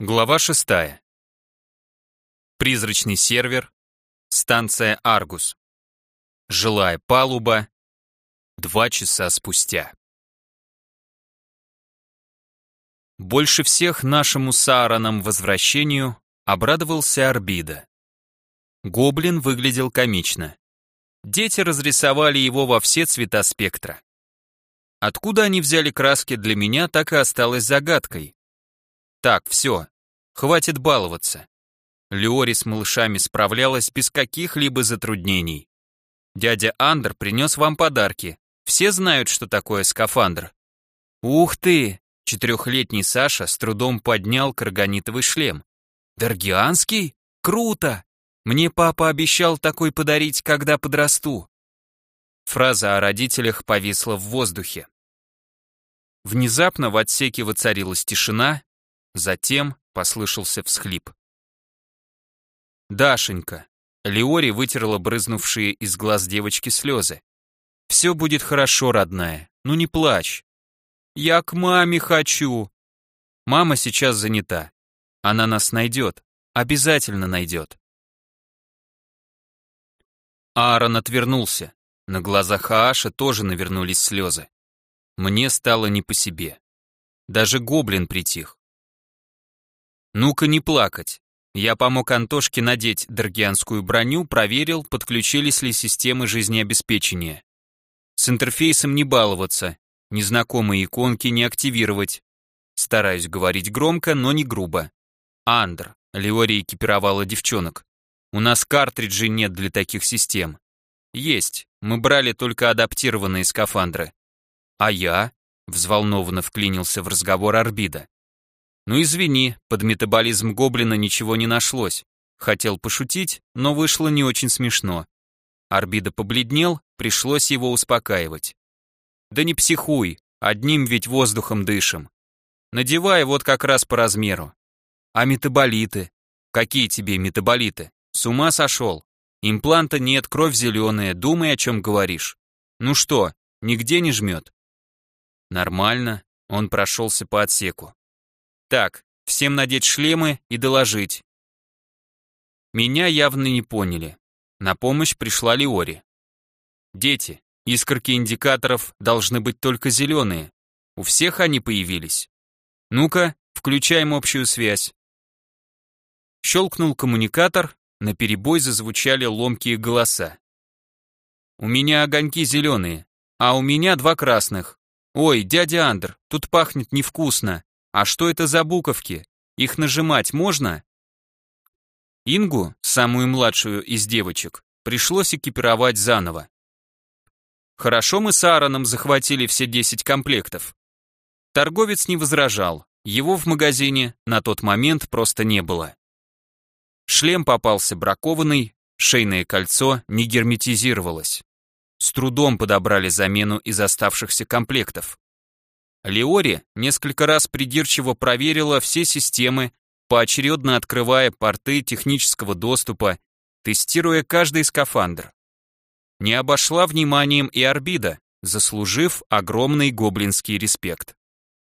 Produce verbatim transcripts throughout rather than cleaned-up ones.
Глава шестая. Призрачный сервер. Станция Аргус. Жилая палуба. Два часа спустя. Больше всех нашему с Аароном возвращению обрадовался Арбида. Гоблин выглядел комично. Дети разрисовали его во все цвета спектра. Откуда они взяли краски, для меня так и осталось загадкой. Так, все. Хватит баловаться. Леори с малышами справлялась без каких-либо затруднений. Дядя Андр принес вам подарки. Все знают, что такое скафандр. Ух ты! Четырехлетний Саша с трудом поднял карганитовый шлем. Даргианский? Круто! Мне папа обещал такой подарить, когда подрасту. Фраза о родителях повисла в воздухе. Внезапно в отсеке воцарилась тишина, затем послышался всхлип. «Дашенька!» Леори вытерла брызнувшие из глаз девочки слезы. «Все будет хорошо, родная, ну не плачь. Я к маме хочу!» «Мама сейчас занята. Она нас найдет, обязательно найдет». Аарон отвернулся. На глазах Ааша тоже навернулись слезы. Мне стало не по себе. Даже гоблин притих. «Ну-ка не плакать». Я помог Антошке надеть даргианскую броню, проверил, подключились ли системы жизнеобеспечения. С интерфейсом не баловаться, незнакомые иконки не активировать. Стараюсь говорить громко, но не грубо. Андр, Леори экипировала девчонок. У нас картриджей нет для таких систем. Есть, мы брали только адаптированные скафандры. А я? Взволнованно вклинился в разговор Арбида. Ну извини, под метаболизм гоблина ничего не нашлось. Хотел пошутить, но вышло не очень смешно. Арбида побледнел, пришлось его успокаивать. Да не психуй, одним ведь воздухом дышим. Надевай вот как раз по размеру. А метаболиты? Какие тебе метаболиты? С ума сошел? Импланта нет, кровь зеленая, думай, о чем говоришь. Ну что, нигде не жмет? Нормально, он прошелся по отсеку. Так, всем надеть шлемы и доложить. Меня явно не поняли. На помощь пришла Леори. Дети, искорки индикаторов должны быть только зеленые. У всех они появились. Ну-ка, включаем общую связь. Щелкнул коммуникатор, наперебой зазвучали ломкие голоса. У меня огоньки зеленые, а у меня два красных. Ой, дядя Андр, тут пахнет невкусно. А что это за буковки? Их нажимать можно? Ингу, самую младшую из девочек, пришлось экипировать заново. Хорошо мы с Аароном захватили все десять комплектов. Торговец не возражал, его в магазине на тот момент просто не было. Шлем попался бракованный, шейное кольцо не герметизировалось. С трудом подобрали замену из оставшихся комплектов. Леори несколько раз придирчиво проверила все системы, поочередно открывая порты технического доступа, тестируя каждый скафандр. Не обошла вниманием и Арбида, заслужив огромный гоблинский респект.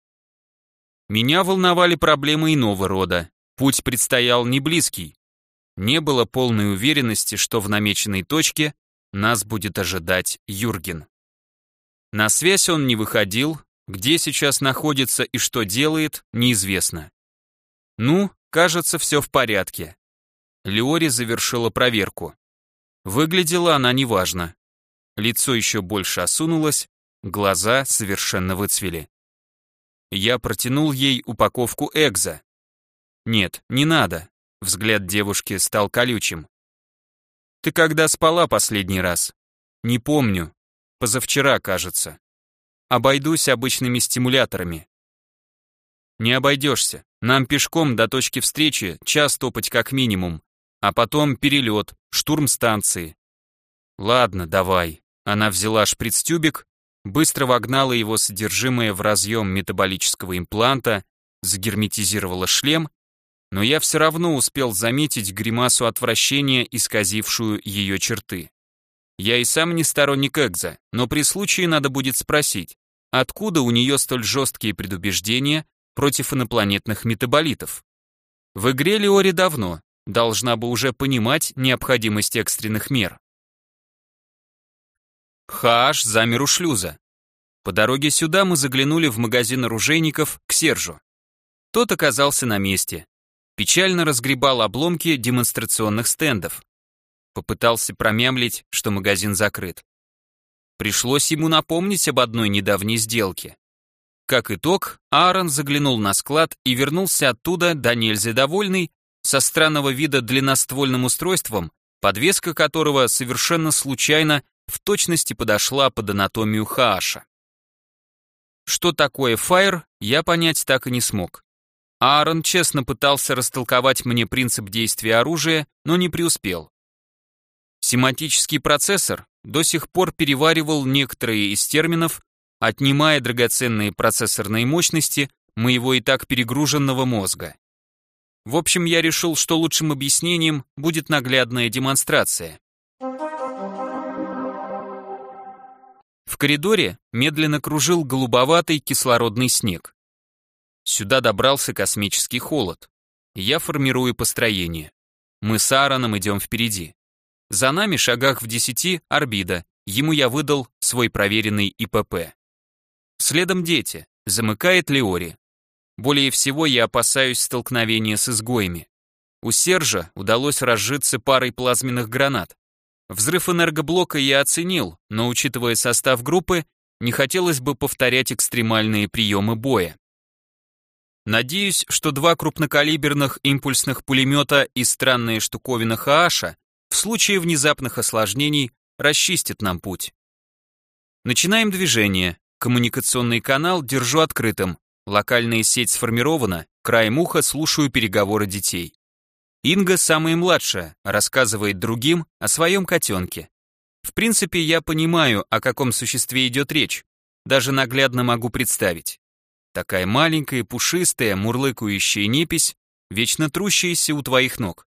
Меня волновали проблемы иного рода, путь предстоял не близкий. Не было полной уверенности, что в намеченной точке нас будет ожидать Юрген. На связь он не выходил, где сейчас находится и что делает, неизвестно. Ну, кажется, все в порядке. Леори завершила проверку. Выглядела она неважно. Лицо еще больше осунулось, глаза совершенно выцвели. Я протянул ей упаковку экзо. Нет, не надо. Взгляд девушки стал колючим. Ты когда спала последний раз? Не помню. Позавчера, кажется. Обойдусь обычными стимуляторами. Не обойдешься. Нам пешком до точки встречи час топать как минимум, а потом перелет, штурм станции. Ладно, давай. Она взяла шприц-тюбик, быстро вогнала его содержимое в разъем метаболического импланта, загерметизировала шлем, но я все равно успел заметить гримасу отвращения, исказившую ее черты. Я и сам не сторонник экзо, но при случае надо будет спросить, откуда у нее столь жесткие предубеждения против инопланетных метаболитов? В игре Леори давно, должна бы уже понимать необходимость экстренных мер. Хааш замер у шлюза. По дороге сюда мы заглянули в магазин оружейников к Сержу. Тот оказался на месте. Печально разгребал обломки демонстрационных стендов. Попытался промямлить, что магазин закрыт. Пришлось ему напомнить об одной недавней сделке. Как итог, Аарон заглянул на склад и вернулся оттуда до нельзя довольный, со странного вида длинноствольным устройством, подвеска которого совершенно случайно в точности подошла под анатомию Хааша. Что такое фаер, я понять так и не смог. Аарон честно пытался растолковать мне принцип действия оружия, но не преуспел. Семантический процессор до сих пор переваривал некоторые из терминов, отнимая драгоценные процессорные мощности моего и так перегруженного мозга. В общем, я решил, что лучшим объяснением будет наглядная демонстрация. В коридоре медленно кружил голубоватый кислородный снег. Сюда добрался космический холод. Я формирую построение. Мы с Аароном идем впереди. За нами, шагах в десяти, Арбида. Ему я выдал свой проверенный И П П. Следом дети. Замыкает Леори. Более всего я опасаюсь столкновения с изгоями. У Сержа удалось разжиться парой плазменных гранат. Взрыв энергоблока я оценил, но, учитывая состав группы, не хотелось бы повторять экстремальные приемы боя. Надеюсь, что два крупнокалиберных импульсных пулемета и странная штуковина Хааша в случае внезапных осложнений расчистят нам путь. Начинаем движение. Коммуникационный канал держу открытым. Локальная сеть сформирована, краем уха слушаю переговоры детей. Инга, самая младшая, рассказывает другим о своем котенке. В принципе, я понимаю, о каком существе идет речь, даже наглядно могу представить. Такая маленькая, пушистая, мурлыкающая непись, вечно трущаяся у твоих ног.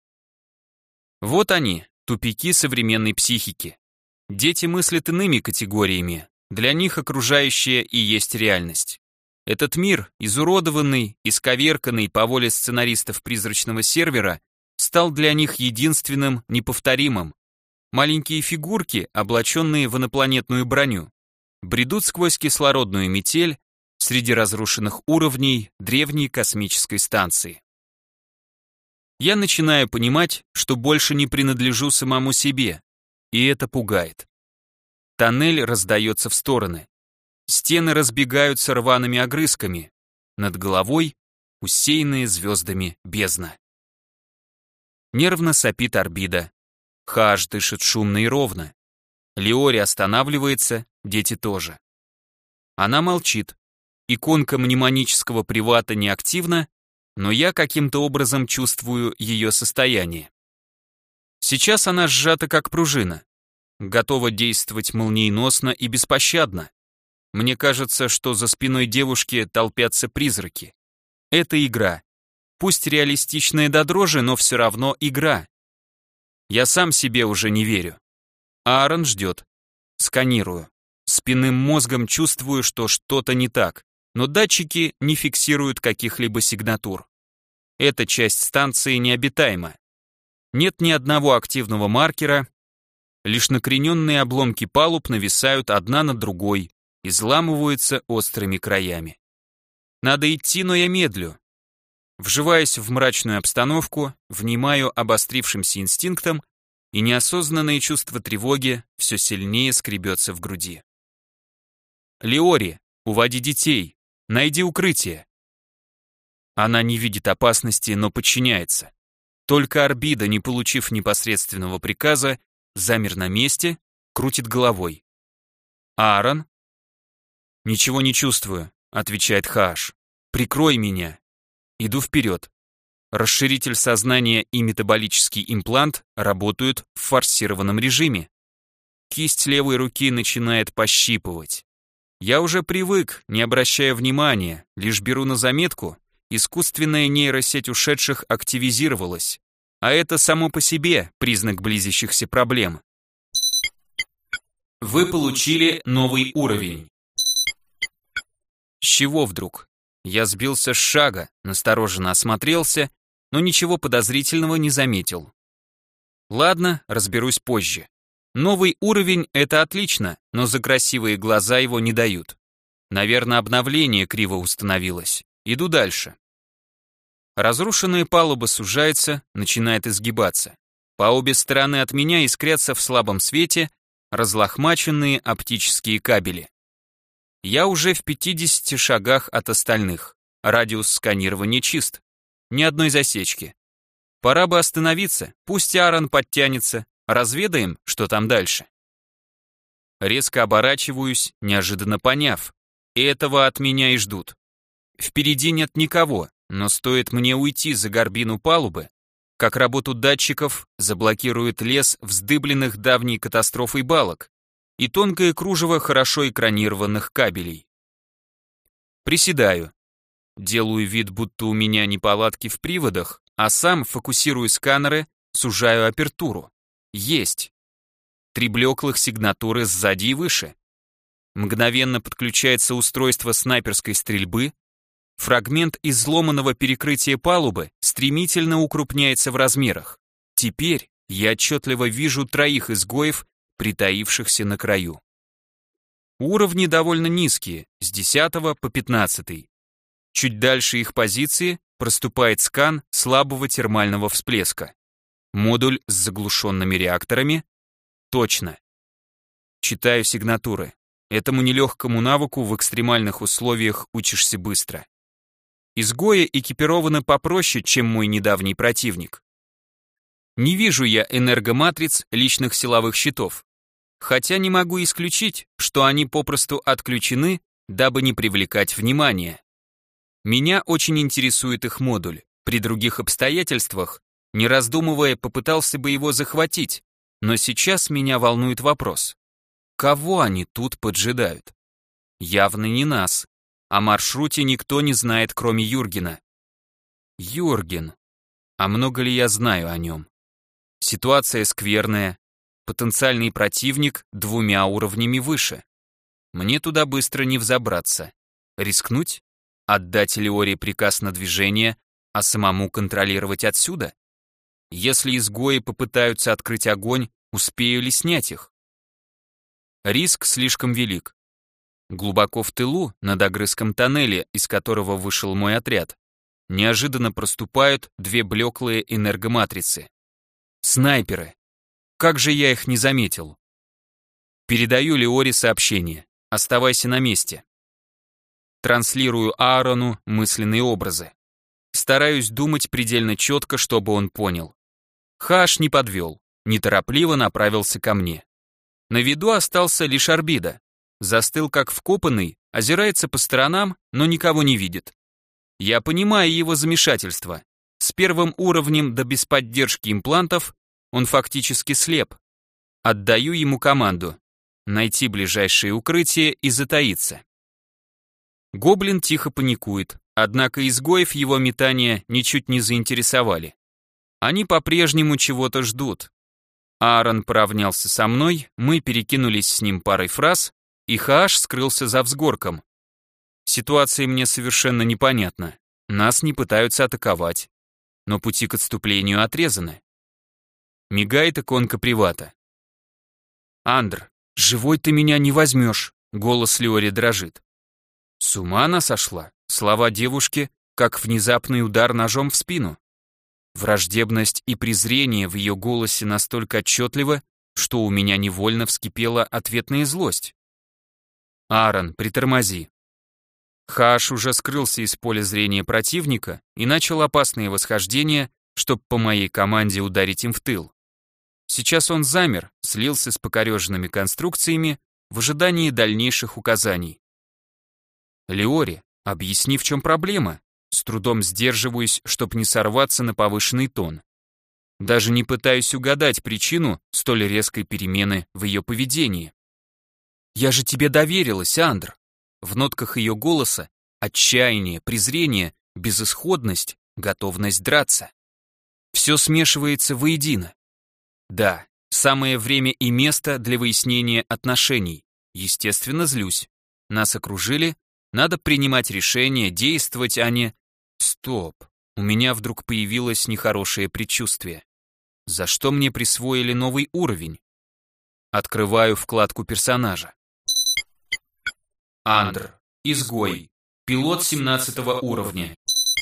Вот они, тупики современной психики. Дети мыслят иными категориями, для них окружающее и есть реальность. Этот мир, изуродованный, исковерканный по воле сценаристов призрачного сервера, стал для них единственным, неповторимым. Маленькие фигурки, облаченные в инопланетную броню, бредут сквозь кислородную метель среди разрушенных уровней древней космической станции. Я начинаю понимать, что больше не принадлежу самому себе, и это пугает. Тоннель раздается в стороны. Стены разбегаются рваными огрызками. Над головой усеянные звездами бездна. Нервно сопит Арбида. Хааш дышит шумно и ровно. Леори останавливается, дети тоже. Она молчит. Иконка мнемонического привата неактивна, но я каким-то образом чувствую ее состояние. Сейчас она сжата как пружина, готова действовать молниеносно и беспощадно. Мне кажется, что за спиной девушки толпятся призраки. Это игра. Пусть реалистичная до дрожи, но все равно игра. Я сам себе уже не верю. Аарон ждет. Сканирую. Спинным мозгом чувствую, что что-то не так, но датчики не фиксируют каких-либо сигнатур. Эта часть станции необитаема. Нет ни одного активного маркера, лишь накрененные обломки палуб нависают одна над другой, изламываются острыми краями. Надо идти, но я медлю. Вживаясь в мрачную обстановку, внимаю обострившимся инстинктом, и неосознанное чувство тревоги все сильнее скребется в груди. Леори, уводи детей, найди укрытие. Она не видит опасности, но подчиняется. Только Арбида, не получив непосредственного приказа, замер на месте, крутит головой. Аарон? Ничего не чувствую, отвечает Хааш. Прикрой меня. Иду вперед. Расширитель сознания и метаболический имплант работают в форсированном режиме. Кисть левой руки начинает пощипывать. Я уже привык, не обращая внимания, лишь беру на заметку, искусственная нейросеть ушедших активизировалась, а это само по себе признак близящихся проблем. Вы получили новый уровень. С чего вдруг? Я сбился с шага, настороженно осмотрелся но ничего подозрительного не заметил. Ладно, разберусь позже. Новый уровень — это отлично, но за красивые глаза его не дают. Наверное, обновление криво установилось. Иду дальше. Разрушенная палуба сужается, начинает изгибаться. По обе стороны от меня искрятся в слабом свете разлохмаченные оптические кабели. Я уже в пятидесяти шагах от остальных. Радиус сканирования чист. Ни одной засечки. Пора бы остановиться, пусть Аарон подтянется, разведаем, что там дальше. Резко оборачиваюсь, неожиданно поняв. Этого от меня и ждут. Впереди нет никого, но стоит мне уйти за горбину палубы, как работу датчиков заблокирует лес вздыбленных давней катастрофой балок и тонкое кружево хорошо экранированных кабелей. Приседаю. Делаю вид, будто у меня неполадки в приводах, а сам фокусирую сканеры, сужаю апертуру. Есть. Три блеклых сигнатуры сзади и выше. Мгновенно подключается устройство снайперской стрельбы. Фрагмент изломанного перекрытия палубы стремительно укрупняется в размерах. Теперь я отчетливо вижу троих изгоев, притаившихся на краю. Уровни довольно низкие, с десятого по пятнадцатый. Чуть дальше их позиции проступает скан слабого термального всплеска. Модуль с заглушенными реакторами? Точно. Читаю сигнатуры. Этому нелегкому навыку в экстремальных условиях учишься быстро. Изгои экипированы попроще, чем мой недавний противник. Не вижу я энергоматриц личных силовых щитов, хотя не могу исключить, что они попросту отключены, дабы не привлекать внимания. Меня очень интересует их модуль. При других обстоятельствах, не раздумывая, попытался бы его захватить, но сейчас меня волнует вопрос. Кого они тут поджидают? Явно не нас. О маршруте никто не знает, кроме Юргена. Юрген. А много ли я знаю о нем? Ситуация скверная. Потенциальный противник двумя уровнями выше. Мне туда быстро не взобраться. Рискнуть? Отдать Леоре приказ на движение, а самому контролировать отсюда? Если изгои попытаются открыть огонь, успею ли снять их? Риск слишком велик. Глубоко в тылу, над огрызком тоннеля, из которого вышел мой отряд, неожиданно проступают две блеклые энергоматрицы. Снайперы. Как же я их не заметил? Передаю Леоре сообщение. Оставайся на месте. Транслирую Аарону мысленные образы. Стараюсь думать предельно четко, чтобы он понял. Хаш не подвел, неторопливо направился ко мне. На виду остался лишь Орбида. Застыл как вкопанный, озирается по сторонам, но никого не видит. Я понимаю его замешательство. С первым уровнем да без поддержки имплантов он фактически слеп. Отдаю ему команду. Найти ближайшее укрытие и затаиться. Гоблин тихо паникует, однако изгоев его метания ничуть не заинтересовали. Они по-прежнему чего-то ждут. Аарон поравнялся со мной, мы перекинулись с ним парой фраз, и Хааш скрылся за взгорком. Ситуация мне совершенно непонятна. Нас не пытаются атаковать, но пути к отступлению отрезаны. Мигает иконка привата. «Андр, живой ты меня не возьмешь», — голос Леори дрожит. С ума она сошла? Слова девушки, как внезапный удар ножом в спину. Враждебность и презрение в ее голосе настолько отчетливо, что у меня невольно вскипела ответная злость. «Аарон, притормози». Хааш уже скрылся из поля зрения противника и начал опасные восхождения, чтобы по моей команде ударить им в тыл. Сейчас он замер, слился с покореженными конструкциями в ожидании дальнейших указаний. «Леори, объясни, в чем проблема?» С трудом сдерживаюсь, чтобы не сорваться на повышенный тон. Даже не пытаюсь угадать причину столь резкой перемены в ее поведении. «Я же тебе доверилась, Андр!» В нотках ее голоса отчаяние, презрение, безысходность, готовность драться. Все смешивается воедино. Да, самое время и место для выяснения отношений. Естественно, злюсь. Нас окружили, надо принимать решения, действовать, а не... Стоп, У меня вдруг появилось нехорошее предчувствие. За что мне присвоили новый уровень? Открываю вкладку персонажа. Андр. Изгой. Пилот семнадцатого уровня.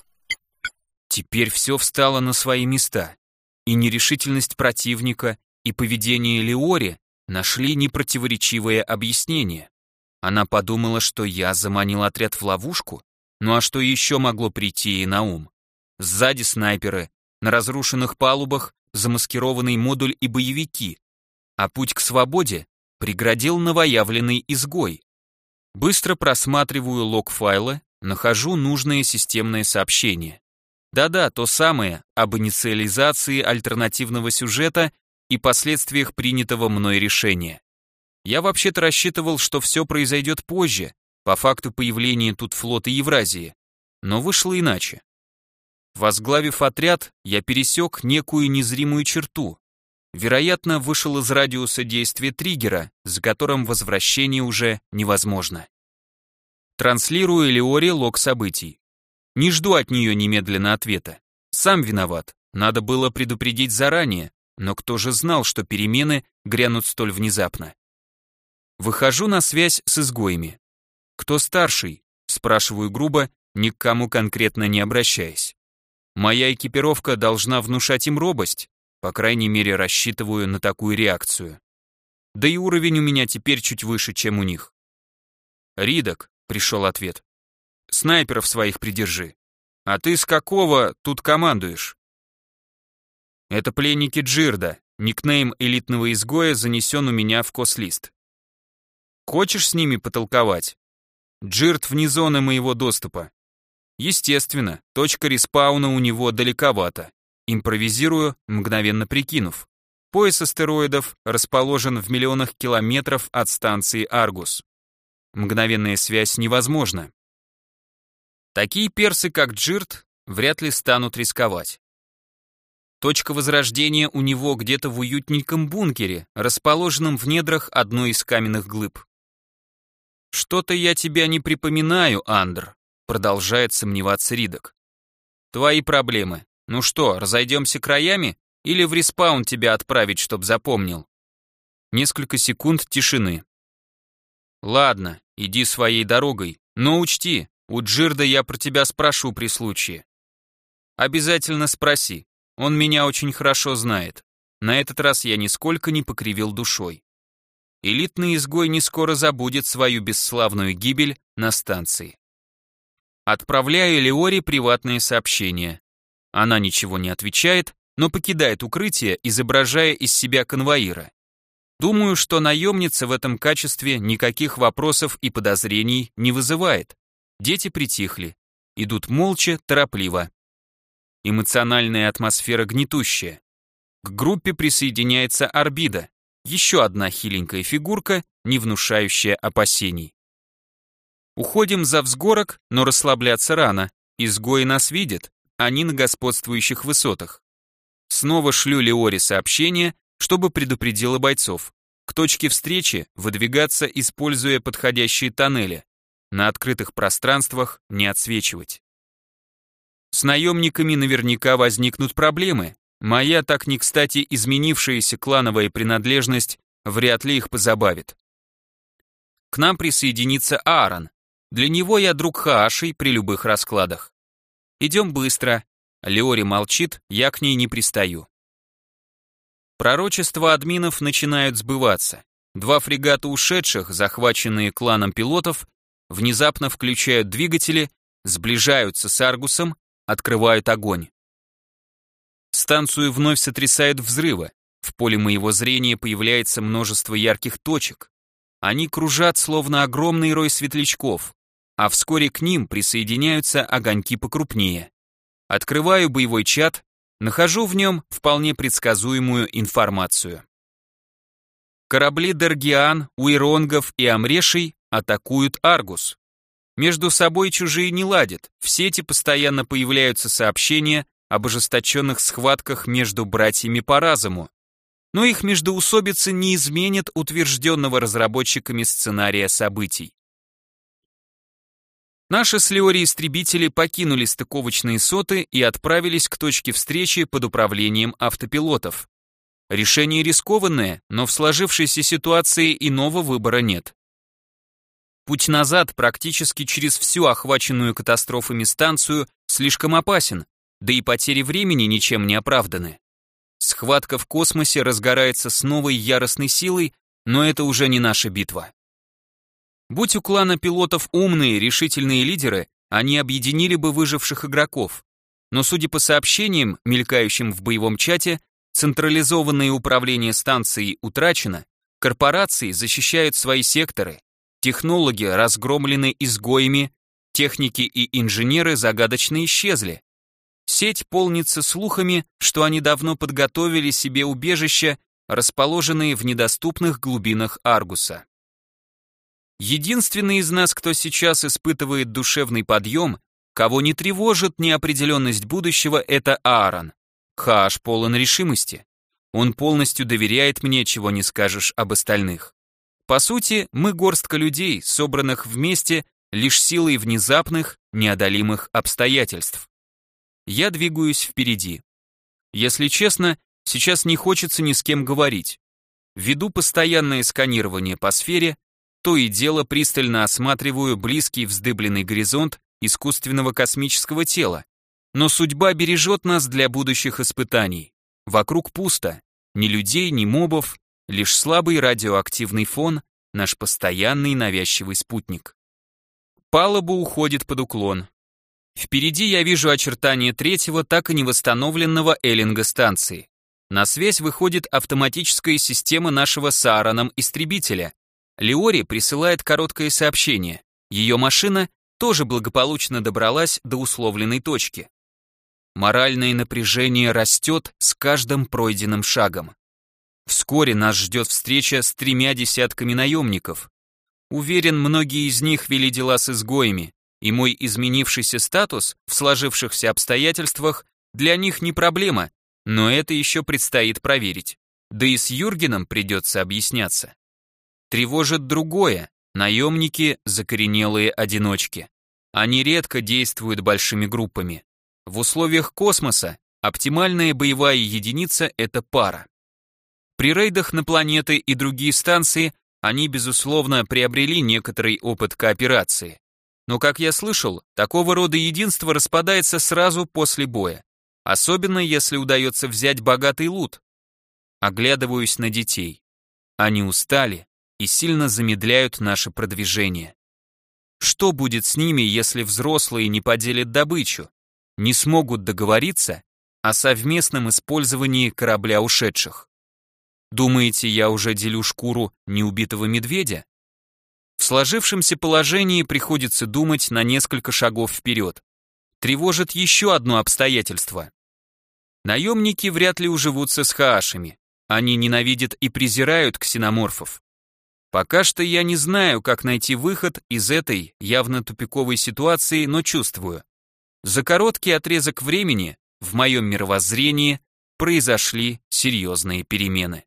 Теперь все встало на свои места. И нерешительность противника, и поведение Леори нашли непротиворечивое объяснение. Она подумала, что я заманил отряд в ловушку? Ну а что еще могло прийти ей на ум? Сзади снайперы, на разрушенных палубах замаскированный модуль и боевики, а путь к свободе преградил новоявленный изгой. Быстро просматриваю лог файла, нахожу нужное системное сообщение. Да-да, то самое об инициализации альтернативного сюжета и последствиях принятого мной решения. Я вообще-то рассчитывал, что все произойдет позже, по факту появления тут флота Евразии, но вышло иначе. Возглавив отряд, я пересек некую незримую черту. Вероятно, вышел из радиуса действия триггера, за которым возвращение уже невозможно. Транслирую Леори лог событий. Не жду от нее немедленно ответа. Сам виноват, надо было предупредить заранее, но кто же знал, что перемены грянут столь внезапно. Выхожу на связь с изгоями. «Кто старший?» – спрашиваю грубо, ни к кому конкретно не обращаясь. Моя экипировка должна внушать им робость, по крайней мере рассчитываю на такую реакцию. Да и уровень у меня теперь чуть выше, чем у них. «Ридок», — пришел ответ. «Снайперов своих придержи. А ты с какого тут командуешь?» «Это пленники Джирда, никнейм элитного изгоя занесен у меня в кослист. Хочешь с ними потолковать? Джирд вне зоны моего доступа. Естественно, точка респауна у него далековато. Импровизирую, мгновенно прикинув. Пояс астероидов расположен в миллионах километров от станции Аргус. Мгновенная связь невозможна. Такие персы, как Джирд, вряд ли станут рисковать. Точка возрождения у него где-то в уютненьком бункере, расположенном в недрах одной из каменных глыб. «Что-то я тебя не припоминаю, Андр», продолжает сомневаться Ридок. «Твои проблемы. Ну что, разойдемся краями? Или в респаун тебя отправить, чтоб запомнил?» Несколько секунд тишины. «Ладно, иди своей дорогой, но учти, у Джирда я про тебя спрошу при случае». «Обязательно спроси, он меня очень хорошо знает. На этот раз я нисколько не покривил душой. Элитный изгой не скоро забудет свою бесславную гибель на станции». Отправляю Леори приватное сообщение. Она ничего не отвечает, но покидает укрытие, изображая из себя конвоира. Думаю, что наемница в этом качестве никаких вопросов и подозрений не вызывает. Дети притихли, идут молча, торопливо. Эмоциональная атмосфера гнетущая. К группе присоединяется Орбида, еще одна хиленькая фигурка, не внушающая опасений. Уходим за взгорок, но расслабляться рано. Изгои нас видят, они на господствующих высотах. Снова шлю Леори сообщение, чтобы предупредила бойцов. К точке встречи выдвигаться, используя подходящие тоннели. На открытых пространствах не отсвечивать. С наемниками наверняка возникнут проблемы. Моя так не кстати изменившаяся клановая принадлежность вряд ли их позабавит. К нам присоединится Аарон. Для него я друг Хааши при любых раскладах. Идем быстро. Леори молчит, я к ней не пристаю. Пророчества админов начинают сбываться. Два фрегата ушедших, захваченные кланом пилотов, внезапно включают двигатели, сближаются с Аргусом, открывают огонь. Станцию вновь сотрясают взрывы. В поле моего зрения появляется множество ярких точек. Они кружат, словно огромный рой светлячков, а вскоре к ним присоединяются огоньки покрупнее. Открываю боевой чат, нахожу в нем вполне предсказуемую информацию. Корабли Дергиан, Уиронгов и Амрешей атакуют Аргус. Между собой чужие не ладят, в сети постоянно появляются сообщения об ожесточенных схватках между братьями по разуму. Но их междоусобицы не изменят утвержденного разработчиками сценария событий. Наши с Леори истребители покинули стыковочные соты и отправились к точке встречи под управлением автопилотов. Решение рискованное, но в сложившейся ситуации иного выбора нет. Путь назад практически через всю охваченную катастрофами станцию слишком опасен, да и потери времени ничем не оправданы. Схватка в космосе разгорается с новой яростной силой, но это уже не наша битва. Будь у клана пилотов умные, решительные лидеры, они объединили бы выживших игроков. Но судя по сообщениям, мелькающим в боевом чате, централизованное управление станцией утрачено, корпорации защищают свои секторы, технологи разгромлены изгоями, техники и инженеры загадочно исчезли. Сеть полнится слухами, что они давно подготовили себе убежища, расположенные в недоступных глубинах Аргуса. Единственный из нас, кто сейчас испытывает душевный подъем, кого не тревожит неопределенность будущего, это Аарон. Хааш полон решимости. Он полностью доверяет мне, чего не скажешь об остальных. По сути, мы горстка людей, собранных вместе лишь силой внезапных, неодолимых обстоятельств. Я двигаюсь впереди. Если честно, сейчас не хочется ни с кем говорить. Веду постоянное сканирование по сфере, то и дело пристально осматриваю близкий вздыбленный горизонт искусственного космического тела. Но судьба бережет нас для будущих испытаний. Вокруг пусто, ни людей, ни мобов, лишь слабый радиоактивный фон, наш постоянный навязчивый спутник. Палуба уходит под уклон. Впереди я вижу очертания третьего, так и не восстановленного эллинга станции. На связь выходит автоматическая система нашего с Аароном истребителя. Леори присылает короткое сообщение. Ее машина тоже благополучно добралась до условленной точки. Моральное напряжение растет с каждым пройденным шагом. Вскоре нас ждет встреча с тремя десятками наемников. Уверен, многие из них вели дела с изгоями, и мой изменившийся статус в сложившихся обстоятельствах для них не проблема, но это еще предстоит проверить. Да и с Юргеном придется объясняться. Тревожит другое. Наемники – закоренелые одиночки. Они редко действуют большими группами. В условиях космоса оптимальная боевая единица – это пара. При рейдах на планеты и другие станции они, безусловно, приобрели некоторый опыт кооперации. Но, как я слышал, такого рода единство распадается сразу после боя, особенно если удается взять богатый лут. Оглядываюсь на детей. Они устали и сильно замедляют наше продвижение. Что будет с ними, если взрослые не поделят добычу, не смогут договориться о совместном использовании корабля ушедших? Думаете, я уже делю шкуру неубитого медведя? В сложившемся положении приходится думать на несколько шагов вперед. Тревожит еще одно обстоятельство. Наемники вряд ли уживутся с хаашами. Они ненавидят и презирают ксеноморфов. Пока что я не знаю, как найти выход из этой явно тупиковой ситуации, но чувствую. За короткий отрезок времени в моем мировоззрении произошли серьезные перемены.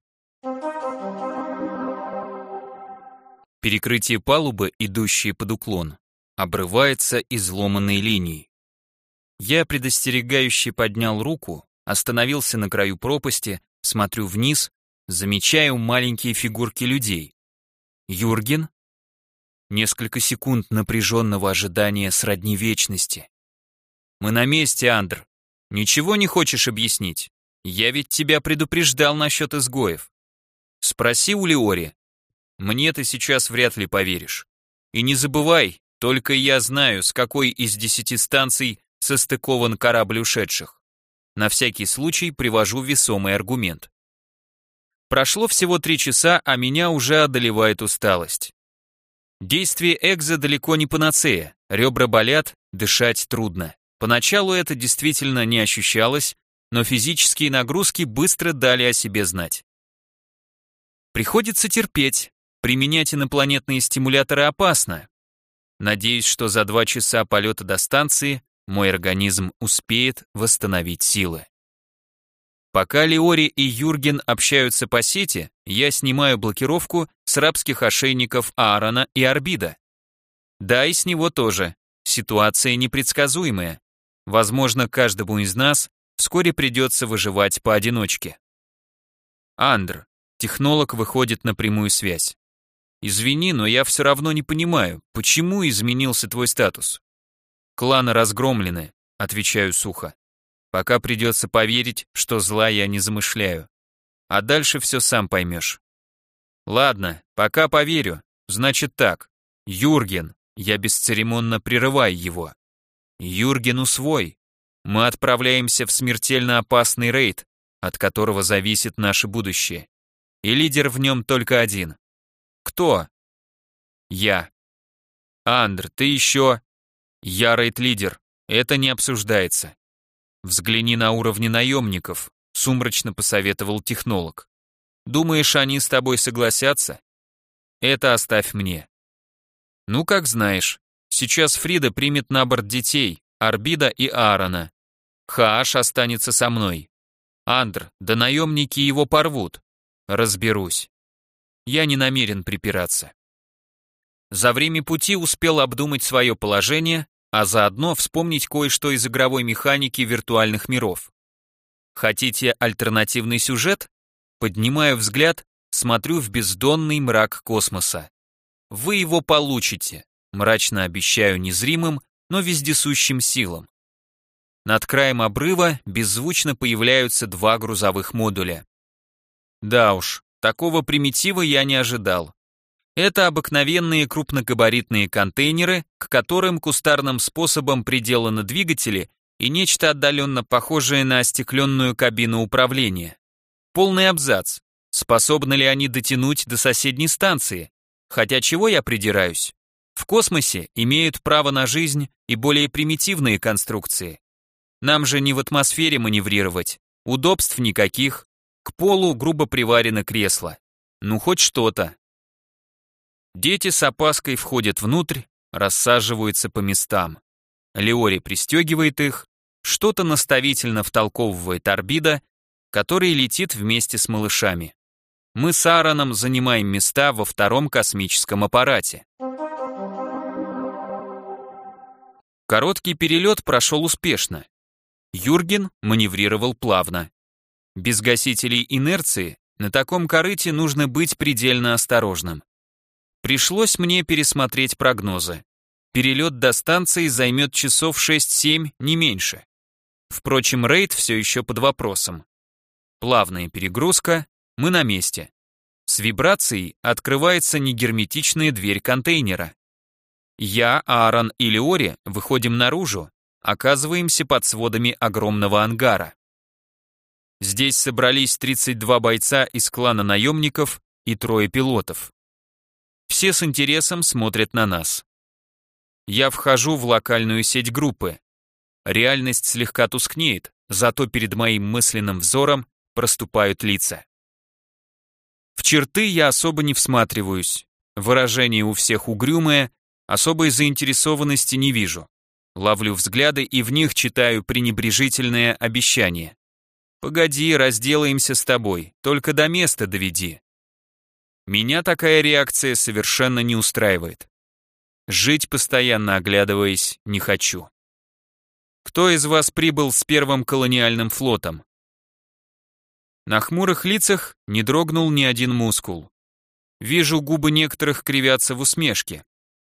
Перекрытие палубы, идущее под уклон, обрывается изломанной линией. Я предостерегающе поднял руку, остановился на краю пропасти, смотрю вниз, замечаю маленькие фигурки людей. Юрген? Несколько секунд напряженного ожидания сродни вечности. Мы на месте, Андр. Ничего не хочешь объяснить? Я ведь тебя предупреждал насчет изгоев. Спроси у Леори. Мне ты сейчас вряд ли поверишь. И не забывай, только я знаю, с какой из десяти станций состыкован корабль ушедших. На всякий случай привожу весомый аргумент. Прошло всего три часа, а меня уже одолевает усталость. Действие экзо далеко не панацея, ребра болят, дышать трудно. Поначалу это действительно не ощущалось, но физические нагрузки быстро дали о себе знать. Приходится терпеть, применять инопланетные стимуляторы опасно. Надеюсь, что за два часа полета до станции мой организм успеет восстановить силы. Пока Леори и Юрген общаются по сети, я снимаю блокировку с рабских ошейников Аарона и Арбида. Да, и с него тоже. Ситуация непредсказуемая. Возможно, каждому из нас вскоре придется выживать поодиночке. Андр, технолог выходит на прямую связь. Извини, но я все равно не понимаю, почему изменился твой статус? Кланы разгромлены, отвечаю сухо. Пока придется поверить, что зла я не замышляю. А дальше все сам поймешь. Ладно, пока поверю. Значит так. Юрген, я бесцеремонно прерываю его. Юрген усвой. Мы отправляемся в смертельно опасный рейд, от которого зависит наше будущее. И лидер в нем только один. Кто? Я. Андр, ты еще... Я рейд-лидер. Это не обсуждается. Взгляни на уровни наемников, сумрачно посоветовал технолог. Думаешь, они с тобой согласятся? Это оставь мне. Ну, как знаешь. Сейчас Фрида примет на борт детей, Арбида и Аарона. Хааш останется со мной. Андр, да наемники его порвут. Разберусь. Я не намерен припираться. За время пути успел обдумать свое положение, а заодно вспомнить кое-что из игровой механики виртуальных миров. Хотите альтернативный сюжет? Поднимаю взгляд, смотрю в бездонный мрак космоса. Вы его получите, мрачно обещаю незримым, но вездесущим силам. Над краем обрыва беззвучно появляются два грузовых модуля. Да уж, такого примитива я не ожидал. Это обыкновенные крупногабаритные контейнеры, к которым кустарным способом приделаны двигатели и нечто отдаленно похожее на остекленную кабину управления. Полный абзац. Способны ли они дотянуть до соседней станции? Хотя чего я придираюсь? В космосе имеют право на жизнь и более примитивные конструкции. Нам же не в атмосфере маневрировать, удобств никаких, к полу грубо приварено кресло. Ну хоть что-то. Дети с опаской входят внутрь, рассаживаются по местам. Леори пристегивает их, что-то наставительно втолковывает Арбида, который летит вместе с малышами. Мы с Аароном занимаем места во втором космическом аппарате. Короткий перелет прошел успешно. Юрген маневрировал плавно. Без гасителей инерции на таком корыте нужно быть предельно осторожным. Пришлось мне пересмотреть прогнозы. Перелет до станции займет часов шесть-семь, не меньше. Впрочем, рейд все еще под вопросом. Плавная перегрузка, мы на месте. С вибрацией открывается негерметичная дверь контейнера. Я, Аарон и Леори выходим наружу, оказываемся под сводами огромного ангара. Здесь собрались тридцать два бойца из клана наемников и трое пилотов. Все с интересом смотрят на нас. Я вхожу в локальную сеть группы. Реальность слегка тускнеет, зато перед моим мысленным взором проступают лица. В черты я особо не всматриваюсь. Выражение у всех угрюмое, особой заинтересованности не вижу. Ловлю взгляды и в них читаю пренебрежительное обещание. «Погоди, разделаемся с тобой, только до места доведи». Меня такая реакция совершенно не устраивает. Жить, постоянно оглядываясь, не хочу. Кто из вас прибыл с первым колониальным флотом? На хмурых лицах не дрогнул ни один мускул. Вижу, губы некоторых кривятся в усмешке.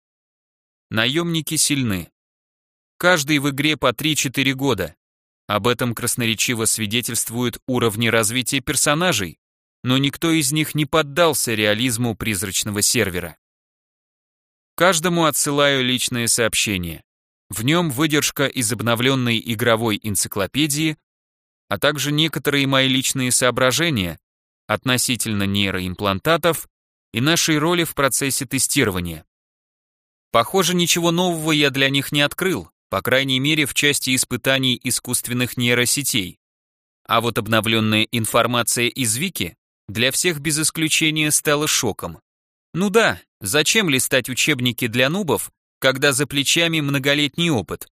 Наемники сильны. Каждый в игре по три-четыре года. Об этом красноречиво свидетельствуют уровни развития персонажей, но никто из них не поддался реализму призрачного сервера. Каждому отсылаю личное сообщение. В нем выдержка из обновленной игровой энциклопедии, а также некоторые мои личные соображения относительно нейроимплантатов и нашей роли в процессе тестирования. Похоже, ничего нового я для них не открыл, по крайней мере в части испытаний искусственных нейросетей. А вот обновленная информация из Вики для всех без исключения стала шоком. Ну да, зачем листать учебники для нубов, когда за плечами многолетний опыт?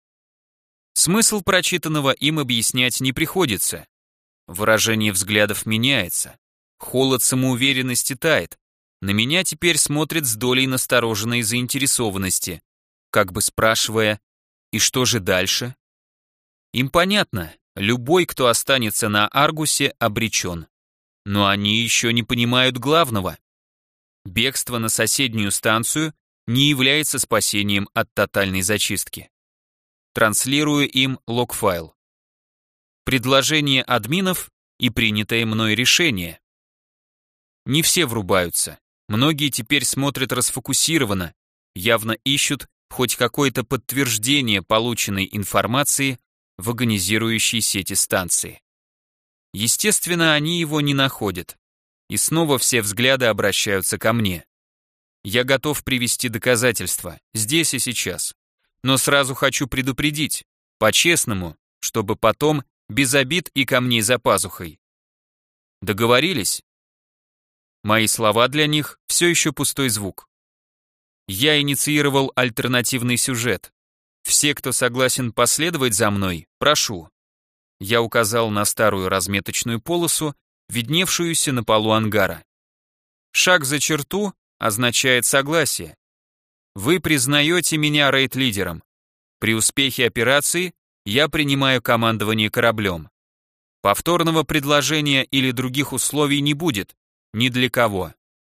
Смысл прочитанного им объяснять не приходится. Выражение взглядов меняется. Холод самоуверенности тает. На меня теперь смотрят с долей настороженной заинтересованности. как бы спрашивая, и что же дальше? Им понятно, любой, кто останется на Аргусе, обречен. Но они еще не понимают главного. Бегство на соседнюю станцию не является спасением от тотальной зачистки. Транслирую им логфайл. Предложение админов и принятое мной решение. Не все врубаются. Многие теперь смотрят расфокусированно, явно ищут хоть какое-то подтверждение полученной информации в агонизирующей сети станции. Естественно, они его не находят. И снова все взгляды обращаются ко мне. Я готов привести доказательства, здесь и сейчас. Но сразу хочу предупредить, по-честному, чтобы потом без обид и камней за пазухой. Договорились? Мои слова для них все еще пустой звук. Я инициировал альтернативный сюжет. Все, кто согласен последовать за мной, прошу. Я указал на старую разметочную полосу, видневшуюся на полу ангара. Шаг за черту означает согласие. Вы признаете меня рейд-лидером. При успехе операции я принимаю командование кораблем. Повторного предложения или других условий не будет, ни для кого.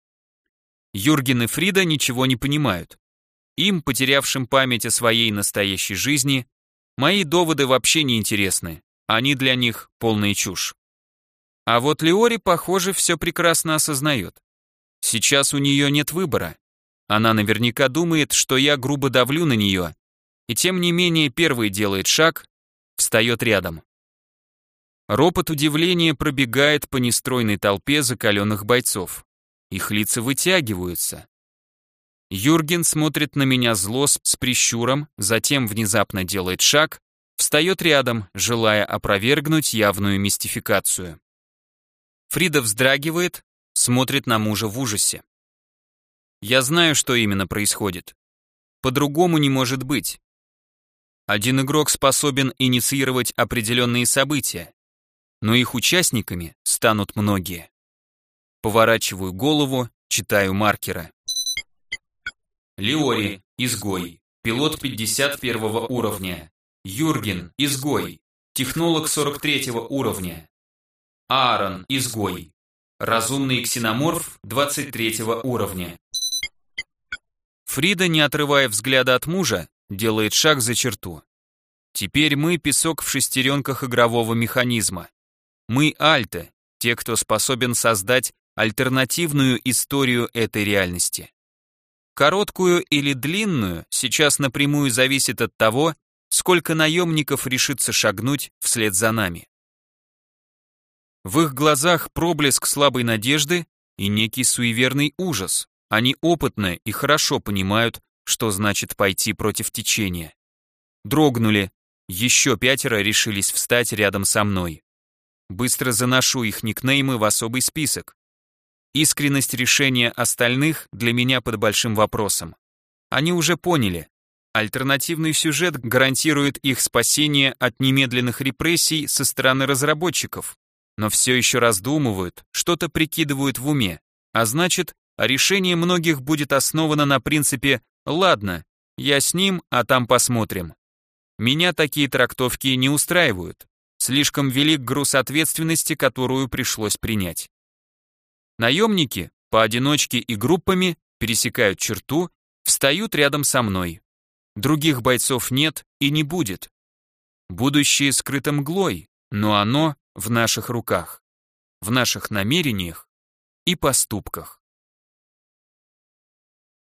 Юрген и Фрида ничего не понимают. Им, потерявшим память о своей настоящей жизни, мои доводы вообще не интересны, они для них полная чушь. А вот Леори, похоже, все прекрасно осознает. Сейчас у нее нет выбора. Она наверняка думает, что я грубо давлю на нее, и тем не менее первый делает шаг, встает рядом. Ропот удивления пробегает по нестройной толпе закаленных бойцов. Их лица вытягиваются. Юрген смотрит на меня зло с прищуром, затем внезапно делает шаг, встает рядом, желая опровергнуть явную мистификацию. Фрида вздрагивает, смотрит на мужа в ужасе. Я знаю, что именно происходит. По-другому не может быть. Один игрок способен инициировать определенные события, но их участниками станут многие. Поворачиваю голову, читаю маркера. Леори, изгой, пилот пятьдесят первого уровня. Юрген, изгой, технолог сорок третьего уровня. Аарон, изгой, разумный ксеноморф двадцать третьего уровня. Фрида, не отрывая взгляда от мужа, делает шаг за черту. Теперь мы песок в шестеренках игрового механизма. Мы альты, те, кто способен создать альтернативную историю этой реальности. Короткую или длинную сейчас напрямую зависит от того, сколько наемников решится шагнуть вслед за нами. В их глазах проблеск слабой надежды и некий суеверный ужас. Они опытно и хорошо понимают, что значит пойти против течения. Дрогнули, еще пятеро решились встать рядом со мной. Быстро заношу их никнеймы в особый список. Искренность решения остальных для меня под большим вопросом. Они уже поняли. Альтернативный сюжет гарантирует их спасение от немедленных репрессий со стороны разработчиков, но все еще раздумывают, что-то прикидывают в уме, а значит, решение многих будет основано на принципе «ладно, я с ним, а там посмотрим». Меня такие трактовки не устраивают. Слишком велик груз ответственности, которую пришлось принять. Наемники, поодиночке и группами, пересекают черту, встают рядом со мной. Других бойцов нет и не будет. Будущее скрыто мглой, но оно в наших руках, в наших намерениях и поступках.